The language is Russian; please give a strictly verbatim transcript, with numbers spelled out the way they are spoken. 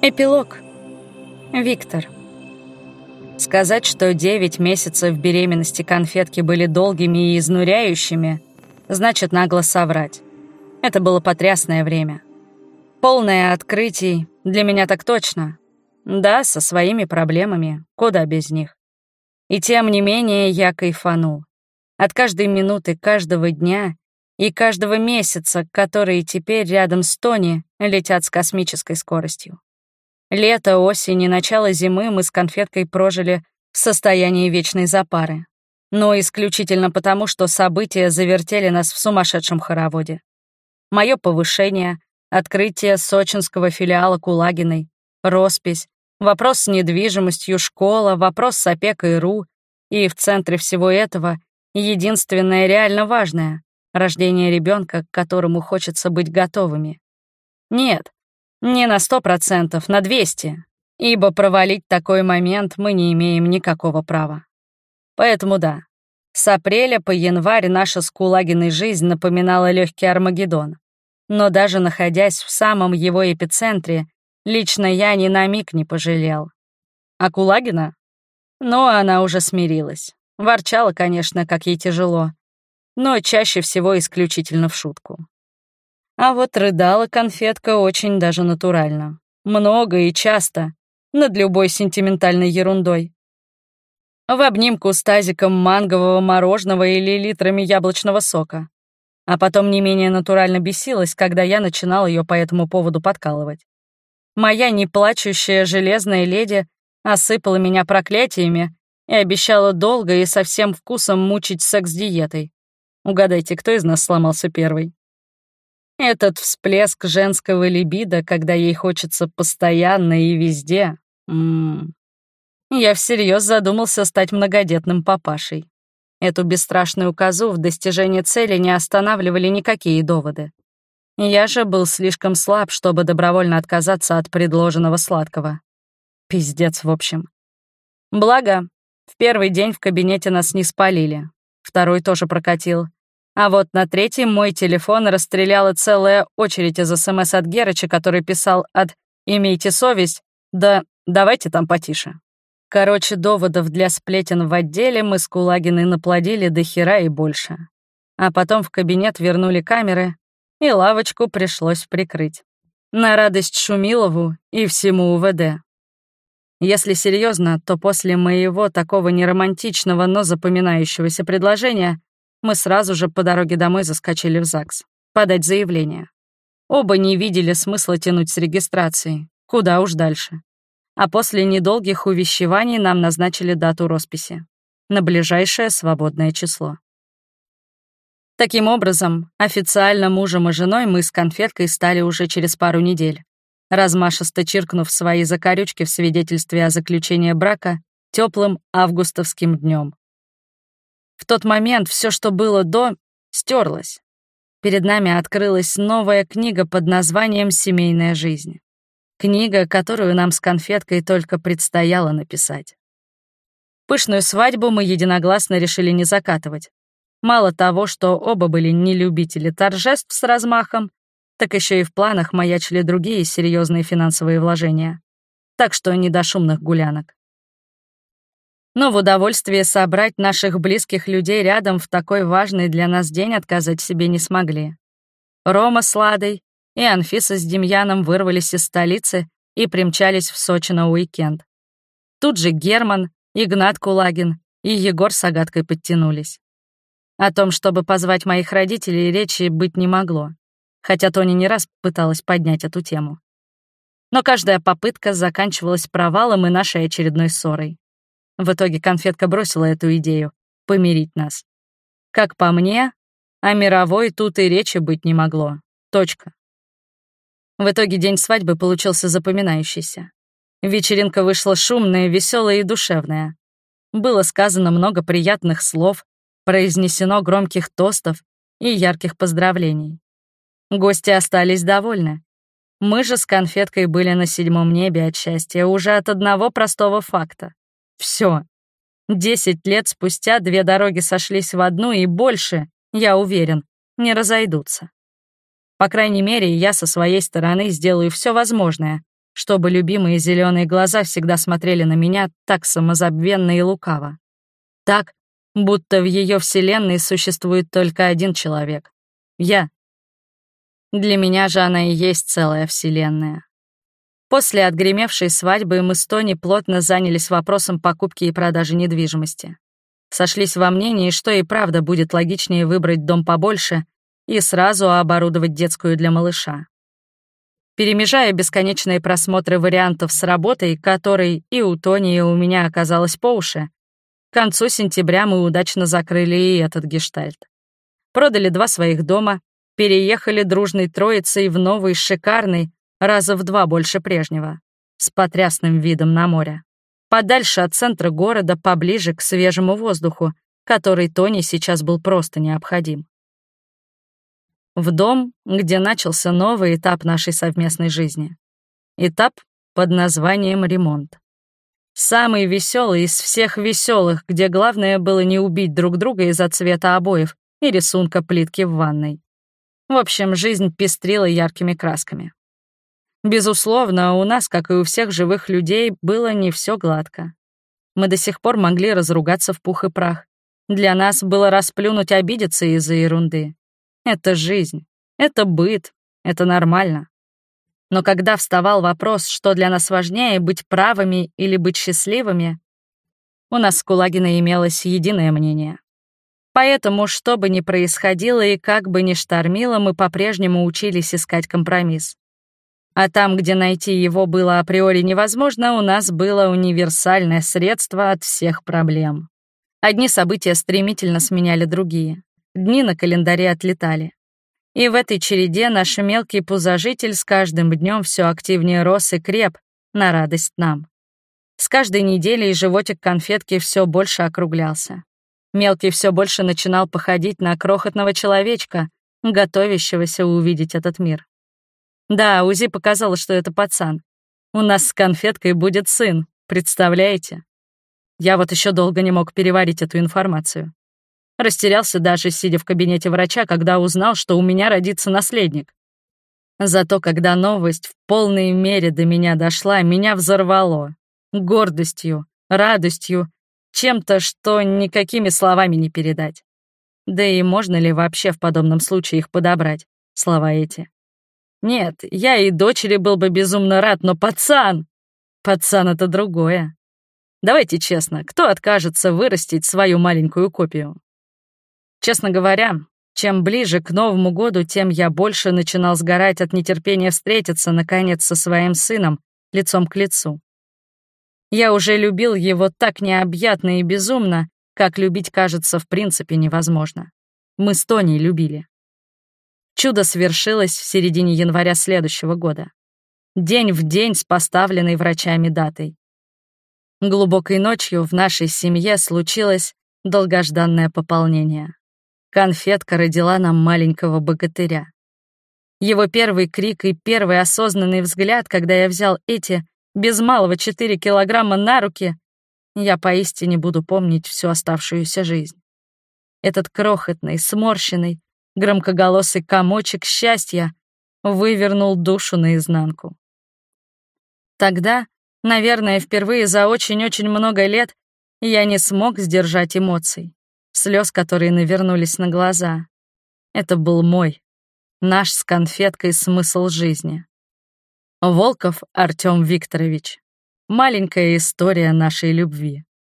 Эпилог. Виктор. Сказать, что девять месяцев беременности конфетки были долгими и изнуряющими, значит нагло соврать. Это было потрясное время. Полное открытий, для меня так точно. Да, со своими проблемами, куда без них. И тем не менее я кайфанул. От каждой минуты, каждого дня и каждого месяца, которые теперь рядом с Тони летят с космической скоростью. Лето, осень и начало зимы мы с конфеткой прожили в состоянии вечной запары. Но исключительно потому, что события завертели нас в сумасшедшем хороводе. Мое повышение, открытие сочинского филиала Кулагиной, роспись, вопрос с недвижимостью, школа, вопрос с опекой РУ, и в центре всего этого единственное реально важное — рождение ребенка, к которому хочется быть готовыми. Нет, не на сто процентов, на двести, ибо провалить такой момент мы не имеем никакого права. Поэтому да, с апреля по январь наша с Кулагиной жизнь напоминала легкий Армагеддон. Но даже находясь в самом его эпицентре, лично я ни на миг не пожалел. А Кулагина? Ну, она уже смирилась. Ворчала, конечно, как ей тяжело, но чаще всего исключительно в шутку. А вот рыдала конфетка очень даже натурально. Много и часто, над любой сентиментальной ерундой. В обнимку с тазиком мангового мороженого или литрами яблочного сока. А потом не менее натурально бесилась, когда я начинал ее по этому поводу подкалывать. Моя неплачущая железная леди осыпала меня проклятиями и обещала долго и со всем вкусом мучить секс-диетой. Угадайте, кто из нас сломался первый? Этот всплеск женского либидо, когда ей хочется постоянно и везде. М-м. Я всерьез задумался стать многодетным папашей. Эту бесстрашную козу в достижении цели не останавливали никакие доводы. Я же был слишком слаб, чтобы добровольно отказаться от предложенного сладкого. Пиздец, в общем. Благо, в первый день в кабинете нас не спалили. Второй тоже прокатил. А вот на третий мой телефон расстреляла целая очередь из СМС от Герыча, который писал от «имейте совесть», да «давайте там потише». Короче, доводов для сплетен в отделе мы с Кулагиной наплодили до хера и больше. А потом в кабинет вернули камеры, и лавочку пришлось прикрыть. На радость Шумилову и всему УВД. Если серьезно, то после моего такого неромантичного, но запоминающегося предложения мы сразу же по дороге домой заскочили в ЗАГС. Подать заявление. Оба не видели смысла тянуть с регистрацией. Куда уж дальше. А после недолгих увещеваний нам назначили дату росписи. На ближайшее свободное число. Таким образом, официально мужем и женой мы с конфеткой стали уже через пару недель, размашисто чиркнув свои закорючки в свидетельстве о заключении брака теплым августовским днем. В тот момент все, что было до, стерлось. Перед нами открылась новая книга под названием «Семейная жизнь». Книга, которую нам с конфеткой только предстояло написать. Пышную свадьбу мы единогласно решили не закатывать. Мало того, что оба были не любители торжеств с размахом, так еще и в планах маячили другие серьезные финансовые вложения. Так что не до шумных гулянок. Но в удовольствие собрать наших близких людей рядом в такой важный для нас день отказать себе не смогли. Рома с Ладой и Анфиса с Демьяном вырвались из столицы и примчались в Сочи на уикенд. Тут же Герман, Игнат Кулагин и Егор с Агаткой подтянулись. О том, чтобы позвать моих родителей, речи быть не могло, хотя Тоня не раз пыталась поднять эту тему. Но каждая попытка заканчивалась провалом и нашей очередной ссорой. В итоге конфетка бросила эту идею — помирить нас. Как по мне, о мировой тут и речи быть не могло. Точка. В итоге день свадьбы получился запоминающийся. Вечеринка вышла шумная, веселая и душевная. Было сказано много приятных слов, произнесено громких тостов и ярких поздравлений. Гости остались довольны. Мы же с конфеткой были на седьмом небе от счастья уже от одного простого факта. Все. Десять лет спустя две дороги сошлись в одну и больше, я уверен, не разойдутся. По крайней мере, я со своей стороны сделаю все возможное, чтобы любимые зеленые глаза всегда смотрели на меня так самозабвенно и лукаво. Так, будто в ее вселенной существует только один человек — я. Для меня же она и есть целая вселенная. После отгремевшей свадьбы мы с Тони плотно занялись вопросом покупки и продажи недвижимости. Сошлись во мнении, что и правда будет логичнее выбрать дом побольше и сразу оборудовать детскую для малыша. Перемежая бесконечные просмотры вариантов с работой, которой и у Тони, и у меня оказалось по уши, к концу сентября мы удачно закрыли и этот гештальт. Продали два своих дома, переехали дружной троицей в новый, шикарный, раза в два больше прежнего, с потрясным видом на море. Подальше от центра города, поближе к свежему воздуху, который Тони сейчас был просто необходим. В дом, где начался новый этап нашей совместной жизни. Этап под названием «Ремонт». Самый веселый из всех веселых, где главное было не убить друг друга из-за цвета обоев и рисунка плитки в ванной. В общем, жизнь пестрила яркими красками. Безусловно, у нас, как и у всех живых людей, было не все гладко. Мы до сих пор могли разругаться в пух и прах. Для нас было расплюнуть, обидеться из-за ерунды. Это жизнь, это быт, это нормально. Но когда вставал вопрос, что для нас важнее, быть правыми или быть счастливыми, у нас с Кулагиной имелось единое мнение. Поэтому, что бы ни происходило и как бы ни штормило, мы по-прежнему учились искать компромисс. А там, где найти его было априори невозможно, у нас было универсальное средство от всех проблем. Одни события стремительно сменяли другие. Дни на календаре отлетали. И в этой череде наш мелкий пузожитель с каждым днем все активнее рос и креп, на радость нам. С каждой неделей животик конфетки все больше округлялся. Мелкий все больше начинал походить на крохотного человечка, готовящегося увидеть этот мир. Да, УЗИ показало, что это пацан. У нас с конфеткой будет сын, представляете? Я вот еще долго не мог переварить эту информацию. Растерялся даже, сидя в кабинете врача, когда узнал, что у меня родится наследник. Зато когда новость в полной мере до меня дошла, меня взорвало. Гордостью, радостью, чем-то, что никакими словами не передать. Да и можно ли вообще в подобном случае их подобрать, слова эти? Нет, я и дочери был бы безумно рад, но пацан! Пацан — это другое. Давайте честно, кто откажется вырастить свою маленькую копию? Честно говоря, чем ближе к Новому году, тем я больше начинал сгорать от нетерпения встретиться, наконец, со своим сыном, лицом к лицу. Я уже любил его так необъятно и безумно, как любить, кажется, в принципе невозможно. Мы с Тоней любили. Чудо свершилось в середине января следующего года. День в день с поставленной врачами датой. Глубокой ночью в нашей семье случилось долгожданное пополнение. Конфетка родила нам маленького богатыря. Его первый крик и первый осознанный взгляд, когда я взял эти без малого четыре килограмма на руки, я поистине буду помнить всю оставшуюся жизнь. Этот крохотный, сморщенный, громкоголосый комочек счастья вывернул душу наизнанку. Тогда, наверное, впервые за очень-очень много лет я не смог сдержать эмоций, слез, которые навернулись на глаза. Это был мой, наш с конфеткой смысл жизни. Волков Артём Викторович. Маленькая история нашей любви.